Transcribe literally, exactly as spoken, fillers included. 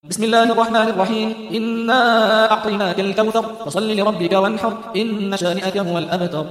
بسم الله الرحمن الرحيم إنا أعطيناك الكوثر فصل لربك وانحر إن شانئك هو الأبتر